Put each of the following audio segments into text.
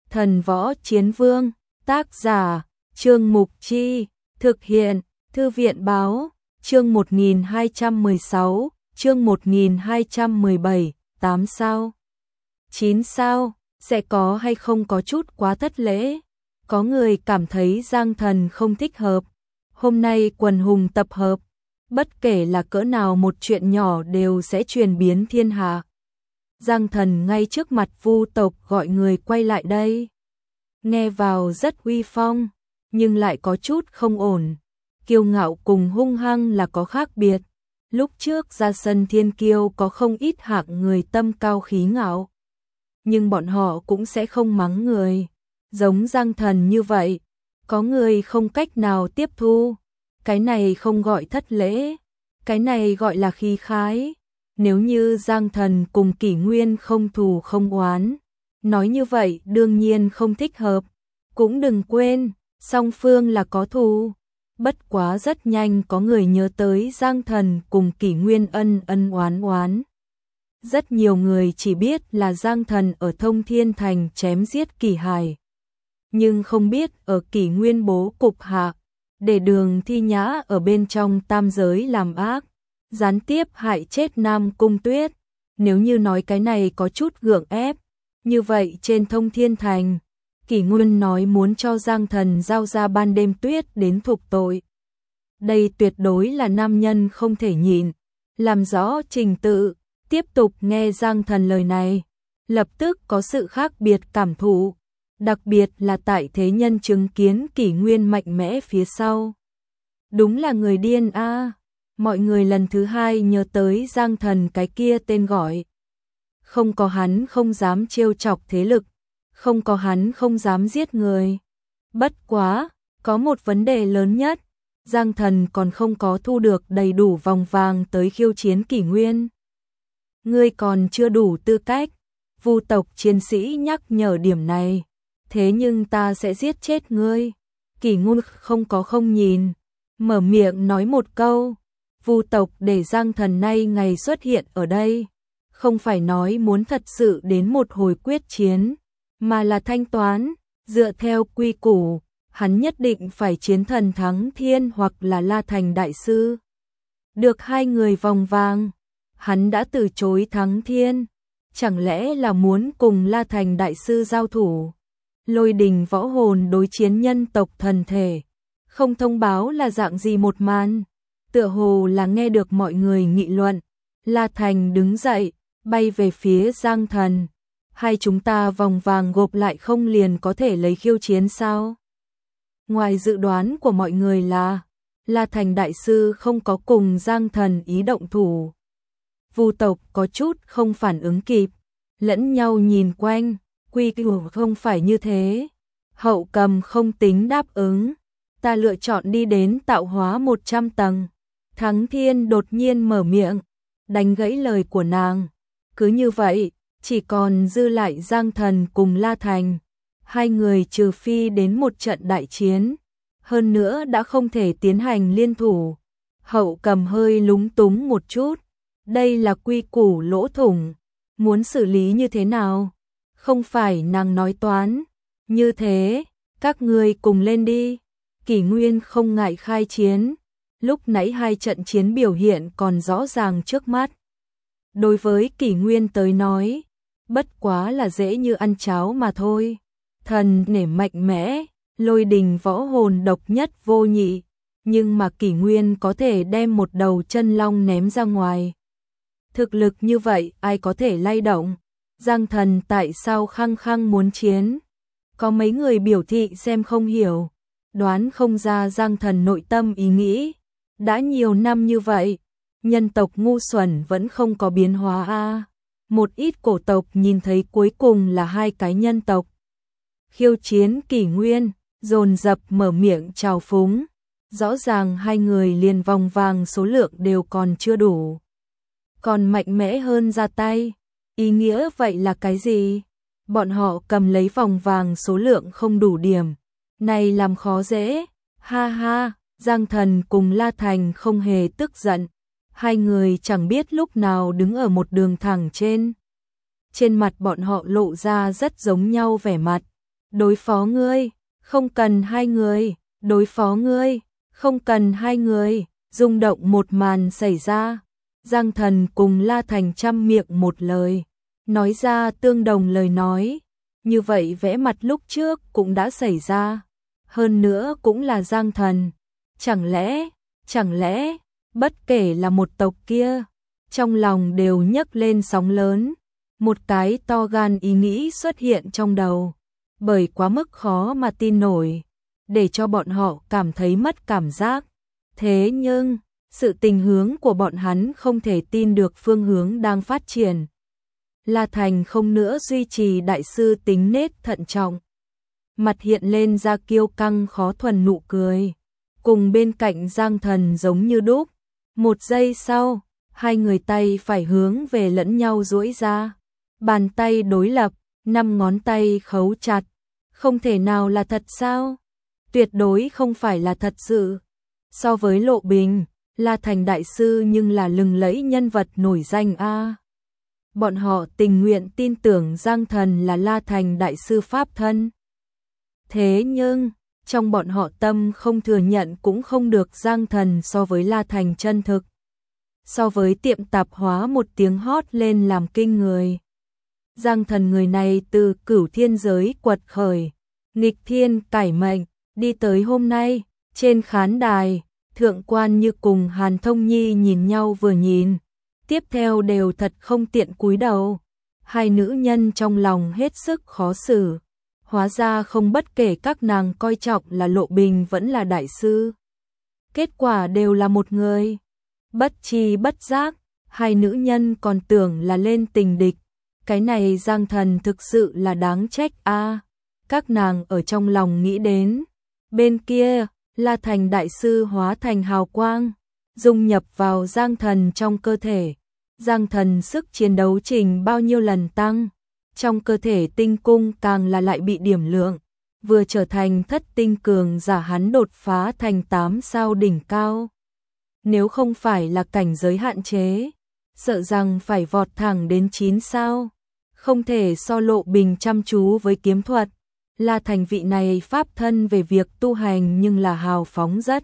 Thần Võ Chiến Vương, tác giả, Trương Mục Chi, thực hiện, Thư viện Báo, chương 1216, chương 1217, 8 sao, 9 sao, sẽ có hay không có chút quá thất lễ. Có người cảm thấy Giang Thần không thích hợp. Hôm nay quần hùng tập hợp, bất kể là cỡ nào một chuyện nhỏ đều sẽ truyền biến thiên hạ. Giang Thần ngay trước mặt Vu tộc gọi người quay lại đây. Nghe vào rất uy phong, nhưng lại có chút không ổn. Kiêu ngạo cùng hung hăng là có khác biệt. Lúc trước ra sân thiên kiêu có không ít hạng người tâm cao khí ngạo. Nhưng bọn họ cũng sẽ không mắng người. Giống Giang Thần như vậy, có người không cách nào tiếp thu. Cái này không gọi thất lễ, cái này gọi là khí khái. Nếu như Giang Thần cùng Kỷ Nguyên không thù không oán, nói như vậy đương nhiên không thích hợp. Cũng đừng quên, song phương là có thù. Bất quá rất nhanh có người nhớ tới Giang Thần cùng Kỷ Nguyên ân ân oán oán. Rất nhiều người chỉ biết là Giang Thần ở Thông Thiên Thành chém giết Kỷ Hải, nhưng không biết ở Kỷ Nguyên bố cục hạ, để Đường Thi Nhã ở bên trong tam giới làm ác, gián tiếp hại chết Nam Cung Tuyết. Nếu như nói cái này có chút gượng ép, như vậy trên Thông Thiên Thành, Kỷ Nguyên nói muốn cho Giang Thần giao ra Ban Đêm Tuyết đến thục tội. Đây tuyệt đối là nam nhân không thể nhịn. Làm rõ trình tự, tiếp tục nghe Giang Thần lời này, lập tức có sự khác biệt cảm thụ, đặc biệt là tại thế nhân chứng kiến Kỷ Nguyên mạnh mẽ phía sau. Đúng là người điên a. Mọi người lần thứ hai nhớ tới Giang Thần cái kia tên gọi. Không có hắn không dám trêu chọc thế lực, không có hắn không dám giết người. Bất quá, có một vấn đề lớn nhất, Giang Thần còn không có thu được đầy đủ vòng vàng tới khiêu chiến Kỷ Nguyên. Ngươi còn chưa đủ tư cách. Vu tộc chiến sĩ nhắc nhở điểm này. Thế nhưng ta sẽ giết chết ngươi. Kỷ Nguyên không có không nhìn, mở miệng nói một câu. Vu tộc để Giang Thần nay ngày xuất hiện ở đây, không phải nói muốn thật sự đến một hồi quyết chiến, mà là thanh toán, dựa theo quy củ, hắn nhất định phải chiến thần Thắng Thiên hoặc là La Thành Đại Sư. Được hai người vòng vàng, hắn đã từ chối Thắng Thiên, chẳng lẽ là muốn cùng La Thành Đại Sư giao thủ? Lôi đình võ hồn đối chiến nhân tộc thần thể, không thông báo là dạng gì một màn. Tựa hồ là nghe được mọi người nghị luận, La Thành đứng dậy, bay về phía Giang Thần. Hai chúng ta vòng vàng gộp lại không liền có thể lấy khiêu chiến sao? Ngoài dự đoán của mọi người là, La Thành Đại Sư không có cùng Giang Thần ý động thủ. Vu tộc có chút không phản ứng kịp, lẫn nhau nhìn quanh, quy củ không phải như thế. Hậu Cầm không tính đáp ứng, ta lựa chọn đi đến tạo hóa 100 tầng. Thắng Thiên đột nhiên mở miệng, đánh gãy lời của nàng. Cứ như vậy, chỉ còn dư lại Giang Thần cùng La Thành. Hai người trừ phi đến một trận đại chiến, hơn nữa đã không thể tiến hành liên thủ. Hậu Cầm hơi lúng túng một chút. Đây là quy củ lỗ thủng, muốn xử lý như thế nào? Không phải nàng nói toán. Như thế, các ngươi cùng lên đi. Kỷ Nguyên không ngại khai chiến. Lúc nãy hai trận chiến biểu hiện còn rõ ràng trước mắt. Đối với Kỷ Nguyên tới nói, bất quá là dễ như ăn cháo mà thôi. Thần nể mạnh mẽ, lôi đình võ hồn độc nhất vô nhị, nhưng mà Kỷ Nguyên có thể đem một đầu chân long ném ra ngoài. Thực lực như vậy ai có thể lay động? Giang Thần tại sao khăng khăng muốn chiến? Có mấy người biểu thị xem không hiểu, đoán không ra Giang Thần nội tâm ý nghĩ. Đã nhiều năm như vậy, nhân tộc ngu xuẩn vẫn không có biến hóa a. Một ít cổ tộc nhìn thấy cuối cùng là hai cái nhân tộc khiêu chiến Kỷ Nguyên, dồn dập mở miệng chào phúng. Rõ ràng hai người liền vòng vàng số lượng đều còn chưa đủ, còn mạnh mẽ hơn ra tay. Ý nghĩa vậy là cái gì? Bọn họ cầm lấy vòng vàng số lượng không đủ điểm, này làm khó dễ. Ha ha. Giang Thần cùng La Thành không hề tức giận, hai người chẳng biết lúc nào đứng ở một đường thẳng trên. Trên mặt bọn họ lộ ra rất giống nhau vẻ mặt, đối phó ngươi, không cần hai người, đối phó ngươi, không cần hai người, rung động một màn xảy ra. Giang Thần cùng La Thành trăm miệng một lời, nói ra tương đồng lời nói, như vậy vẽ mặt lúc trước cũng đã xảy ra, hơn nữa cũng là Giang Thần, chẳng lẽ, bất kể là một tộc kia, trong lòng đều nhấc lên sóng lớn, một cái to gan ý nghĩ xuất hiện trong đầu, bởi quá mức khó mà tin nổi, để cho bọn họ cảm thấy mất cảm giác. Thế nhưng, sự tình hướng của bọn hắn không thể tin được phương hướng đang phát triển. La Thành không nữa duy trì đại sư tính nết thận trọng, mặt hiện lên ra kiêu căng khó thuần nụ cười, cùng bên cạnh Giang Thần giống như đúc. Một giây sau, hai người tay phải hướng về lẫn nhau duỗi ra, bàn tay đối lập, 5 ngón tay khấu chặt. Không thể nào là thật sao? Tuyệt đối không phải là thật sự. So với Lộ Bình, La Thành đại sư nhưng là lừng lẫy nhân vật nổi danh a. Bọn họ tình nguyện tin tưởng Giang Thần là La Thành đại sư pháp thân. Thế nhưng, trong bọn họ tâm không thừa nhận cũng không được Giang Thần so với La Thành chân thực. So với tiệm tạp hóa một tiếng hót lên làm kinh người. Giang Thần người này từ cửu thiên giới quật khởi, nghịch thiên cải mệnh, đi tới hôm nay, trên khán đài, Thượng Quan Như cùng Hàn Thông Nhi nhìn nhau vừa nhìn, tiếp theo đều thật không tiện cúi đầu. Hai nữ nhân trong lòng hết sức khó xử, hóa ra không bất kể các nàng coi trọng là Lộ Bình vẫn là đại sư. Kết quả đều là một người. Bất chi bất giác, hai nữ nhân còn tưởng là lên tình địch. Cái này Giang Thần thực sự là đáng trách a. Các nàng ở trong lòng nghĩ đến. Bên kia, La Thành đại sư hóa thành hào quang, dung nhập vào Giang Thần trong cơ thể. Giang Thần sức chiến đấu trình bao nhiêu lần tăng. Trong cơ thể tinh cung càng là lại bị điểm lượng. Vừa trở thành thất tinh cường giả hắn đột phá thành 8 sao đỉnh cao. Nếu không phải là cảnh giới hạn chế, sợ rằng phải vọt thẳng đến 9 sao. Không thể so Lộ Bình chăm chú với kiếm thuật. La Thành vị này pháp thân về việc tu hành nhưng là hào phóng rất.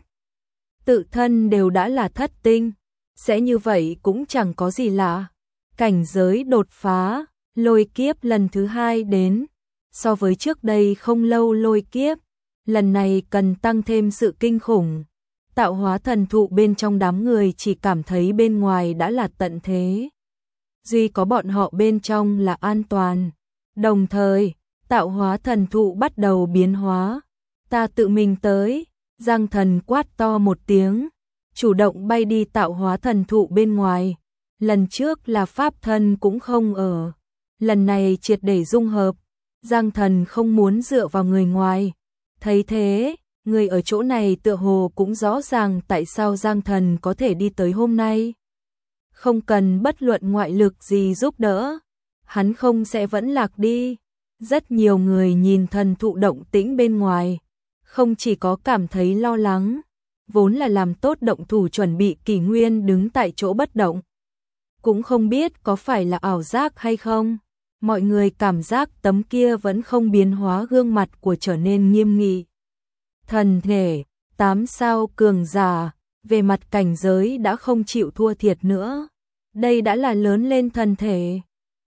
Tự thân đều đã là thất tinh, sẽ như vậy cũng chẳng có gì lạ. Cảnh giới đột phá, lôi kiếp lần thứ 2 đến. So với trước đây không lâu lôi kiếp, lần này cần tăng thêm sự kinh khủng. Tạo hóa thần thụ bên trong đám người chỉ cảm thấy bên ngoài đã là tận thế. Duy có bọn họ bên trong là an toàn. Đồng thời, tạo hóa thần thụ bắt đầu biến hóa. Ta tự mình tới, Giang Thần quát to một tiếng, chủ động bay đi tạo hóa thần thụ bên ngoài. Lần trước là pháp thân cũng không ở. Lần này triệt để dung hợp, Giang Thần không muốn dựa vào người ngoài. Thấy thế, người ở chỗ này tựa hồ cũng rõ ràng tại sao Giang Thần có thể đi tới hôm nay. Không cần bất luận ngoại lực gì giúp đỡ, hắn không sẽ vẫn lạc đi. Rất nhiều người nhìn thần thụ động tĩnh bên ngoài, không chỉ có cảm thấy lo lắng, vốn là làm tốt động thủ chuẩn bị Kỷ Nguyên đứng tại chỗ bất động. Cũng không biết có phải là ảo giác hay không, mọi người cảm giác tấm kia vẫn không biến hóa gương mặt của trở nên nghiêm nghị. Thần thể, 8 sao cường giả, về mặt cảnh giới đã không chịu thua thiệt nữa. Đây đã là lớn lên thần thể.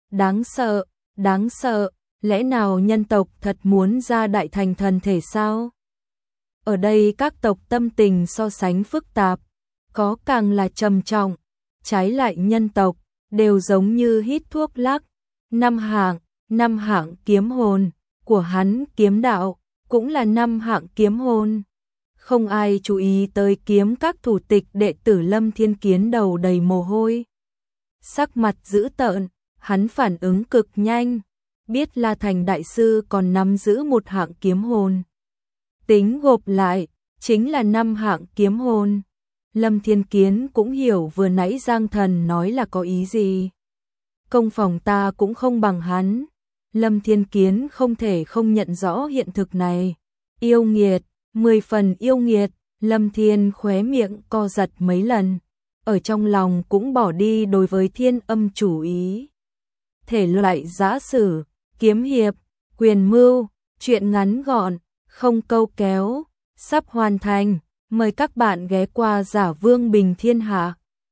Đáng sợ, lẽ nào nhân tộc thật muốn ra đại thành thần thể sao? Ở đây các tộc tâm tình so sánh phức tạp, có càng là trầm trọng, trái lại nhân tộc, đều giống như hít thuốc lắc. Năm hạng kiếm hồn, của hắn kiếm đạo, cũng là 5 hạng kiếm hồn. Không ai chú ý tới kiếm các thủ tịch đệ tử Lâm Thiên Kiến đầu đầy mồ hôi. Sắc mặt dữ tợn, hắn phản ứng cực nhanh, biết La Thành đại sư còn nắm giữ 1 hạng kiếm hồn. Tính gộp lại, chính là 5 hạng kiếm hồn. Lâm Thiên Kiến cũng hiểu vừa nãy Giang Thần nói là có ý gì. Công phòng ta cũng không bằng hắn. Lâm Thiên Kiến không thể không nhận rõ hiện thực này. Yêu nghiệt, 10 phần yêu nghiệt. Lâm Thiên khóe miệng co giật mấy lần, ở trong lòng cũng bỏ đi đối với Thiên Âm chủ ý. Thể loại giã sử, kiếm hiệp, quyền mưu, Chuyện ngắn gọn, không câu kéo, sắp hoàn thành. Mời các bạn ghé qua Giả Vương Bình Thiên Hạ.